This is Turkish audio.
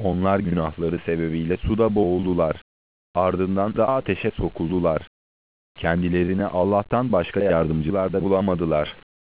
Onlar günahları sebebiyle suda boğuldular. Ardından da ateşe sokuldular. Kendilerine Allah'tan başka yardımcılar da bulamadılar.